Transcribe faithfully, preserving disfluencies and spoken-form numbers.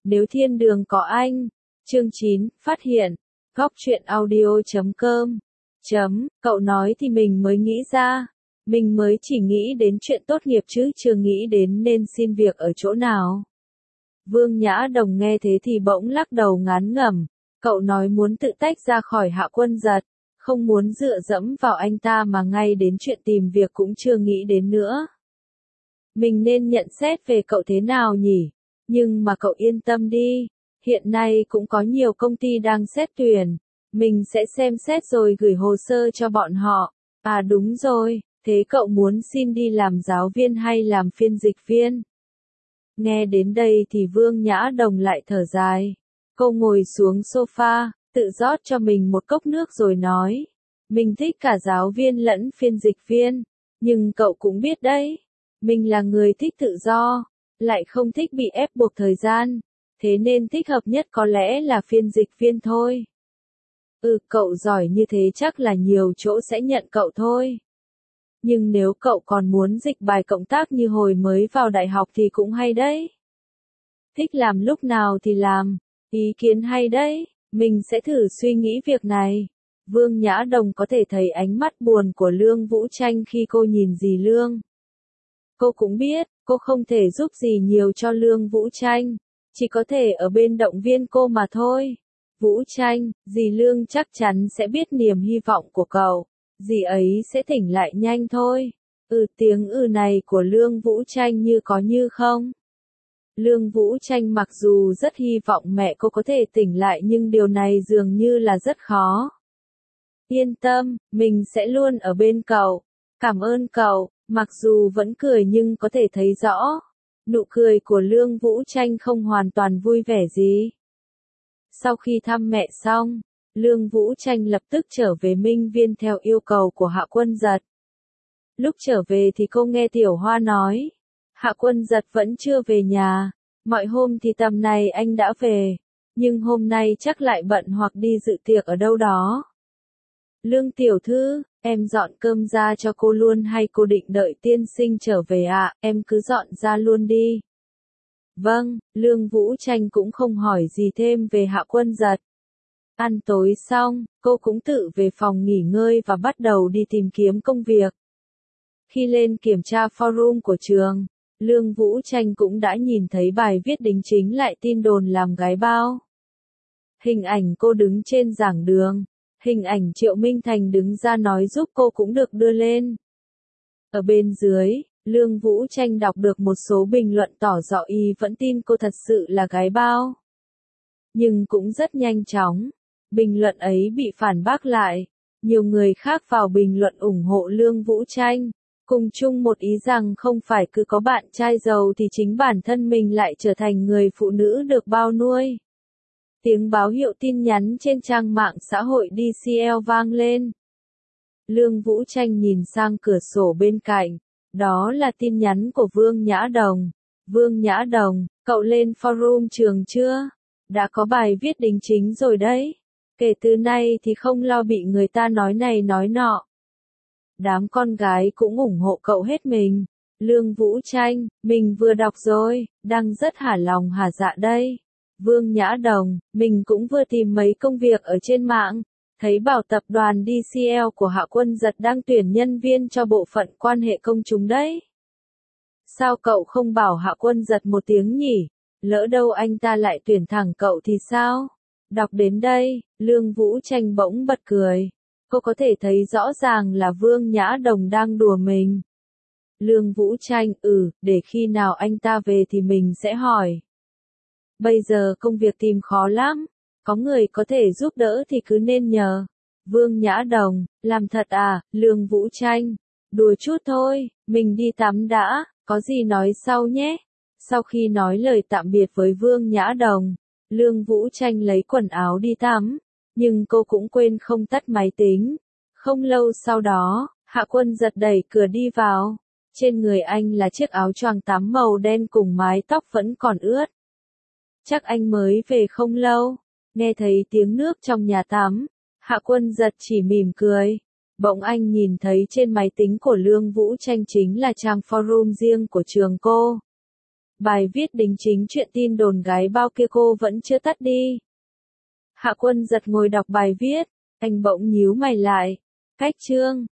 Nếu thiên đường có anh. Chương chín, phát hiện. Góc truyện audio chấm com. Chấm, cậu nói thì mình mới nghĩ ra. Mình mới chỉ nghĩ đến chuyện tốt nghiệp chứ chưa nghĩ đến nên xin việc ở chỗ nào. Vương Nhã Đồng nghe thế thì bỗng lắc đầu ngán ngẩm. Cậu nói muốn tự tách ra khỏi Hạ Quân Giật, không muốn dựa dẫm vào anh ta mà ngay đến chuyện tìm việc cũng chưa nghĩ đến nữa. Mình nên nhận xét về cậu thế nào nhỉ? Nhưng mà cậu yên tâm đi, hiện nay cũng có nhiều công ty đang xét tuyển. Mình sẽ xem xét rồi gửi hồ sơ cho bọn họ. À đúng rồi, thế cậu muốn xin đi làm giáo viên hay làm phiên dịch viên? Nghe đến đây thì Vương Nhã Đồng lại thở dài. Cô ngồi xuống sofa, tự rót cho mình một cốc nước rồi nói. Mình thích cả giáo viên lẫn phiên dịch viên. Nhưng cậu cũng biết đấy, mình là người thích tự do, lại không thích bị ép buộc thời gian. Thế nên thích hợp nhất có lẽ là phiên dịch viên thôi. Ừ, cậu giỏi như thế chắc là nhiều chỗ sẽ nhận cậu thôi. Nhưng nếu cậu còn muốn dịch bài cộng tác như hồi mới vào đại học thì cũng hay đấy. Thích làm lúc nào thì làm, ý kiến hay đấy, mình sẽ thử suy nghĩ việc này. Vương Nhã Đồng có thể thấy ánh mắt buồn của Lương Vũ Tranh khi cô nhìn dì Lương. Cô cũng biết, cô không thể giúp gì nhiều cho Lương Vũ Tranh, chỉ có thể ở bên động viên cô mà thôi. Vũ Tranh, dì Lương chắc chắn sẽ biết niềm hy vọng của cậu, dì ấy sẽ tỉnh lại nhanh thôi. Ừ, tiếng ừ này của Lương Vũ Tranh như có như không. Lương Vũ Tranh mặc dù rất hy vọng mẹ cô có thể tỉnh lại nhưng điều này dường như là rất khó. Yên tâm, mình sẽ luôn ở bên cậu. Cảm ơn cậu, mặc dù vẫn cười nhưng có thể thấy rõ. Nụ cười của Lương Vũ Tranh không hoàn toàn vui vẻ gì. Sau khi thăm mẹ xong, Lương Vũ Tranh lập tức trở về Minh Viên theo yêu cầu của Hạ Quân Giật. Lúc trở về thì cô nghe Tiểu Hoa nói, Hạ Quân Giật vẫn chưa về nhà, mọi hôm thì tầm này anh đã về, nhưng hôm nay chắc lại bận hoặc đi dự tiệc ở đâu đó. Lương tiểu thư, em dọn cơm ra cho cô luôn hay cô định đợi tiên sinh trở về ạ, à? Em cứ dọn ra luôn đi. Vâng, Lương Vũ Tranh cũng không hỏi gì thêm về Hạ Quân Giật. Ăn tối xong, cô cũng tự về phòng nghỉ ngơi và bắt đầu đi tìm kiếm công việc. Khi lên kiểm tra forum của trường, Lương Vũ Tranh cũng đã nhìn thấy bài viết đính chính lại tin đồn làm gái bao. Hình ảnh cô đứng trên giảng đường, hình ảnh Triệu Minh Thành đứng ra nói giúp cô cũng được đưa lên. Ở bên dưới, Lương Vũ Tranh đọc được một số bình luận tỏ rõ y vẫn tin cô thật sự là gái bao. Nhưng cũng rất nhanh chóng, bình luận ấy bị phản bác lại. Nhiều người khác vào bình luận ủng hộ Lương Vũ Tranh, cùng chung một ý rằng không phải cứ có bạn trai giàu thì chính bản thân mình lại trở thành người phụ nữ được bao nuôi. Tiếng báo hiệu tin nhắn trên trang mạng xã hội đê xê lờ vang lên. Lương Vũ Tranh nhìn sang cửa sổ bên cạnh, đó là tin nhắn của Vương Nhã Đồng. Vương Nhã Đồng, cậu lên forum trường chưa? Đã có bài viết đính chính rồi đấy. Kể từ nay thì không lo bị người ta nói này nói nọ. Đám con gái cũng ủng hộ cậu hết mình. Lương Vũ Tranh, mình vừa đọc rồi, đang rất hả lòng hả dạ đây. Vương Nhã Đồng, mình cũng vừa tìm mấy công việc ở trên mạng, thấy bảo tập đoàn đê xê lờ của Hạ Quân Giật đang tuyển nhân viên cho bộ phận quan hệ công chúng đấy. Sao cậu không bảo Hạ Quân Giật một tiếng nhỉ? Lỡ đâu anh ta lại tuyển thẳng cậu thì sao? Đọc đến đây, Lương Vũ Tranh bỗng bật cười. Cô có thể thấy rõ ràng là Vương Nhã Đồng đang đùa mình. Lương Vũ Tranh, ừ, để khi nào anh ta về thì mình sẽ hỏi. Bây giờ công việc tìm khó lắm, có người có thể giúp đỡ thì cứ nên nhờ. Vương Nhã Đồng, làm thật à? Lương Vũ Tranh, đùa chút thôi, mình đi tắm đã, có gì nói sau nhé. Sau khi nói lời tạm biệt với Vương Nhã Đồng, Lương Vũ Tranh lấy quần áo đi tắm, nhưng cô cũng quên không tắt máy tính. Không lâu sau đó, Hạ Quân Giật đẩy cửa đi vào. Trên người anh là chiếc áo choàng tắm màu đen cùng mái tóc vẫn còn ướt. Chắc anh mới về không lâu. Nghe thấy tiếng nước trong nhà tắm, Hạ Quân Giật chỉ mỉm cười. Bỗng anh nhìn thấy trên máy tính của Lương Vũ Tranh chính là trang forum riêng của trường cô. Bài viết đính chính chuyện tin đồn gái bao kia cô vẫn chưa tắt đi. Hạ Quân Giật ngồi đọc bài viết, anh bỗng nhíu mày lại. Cách chương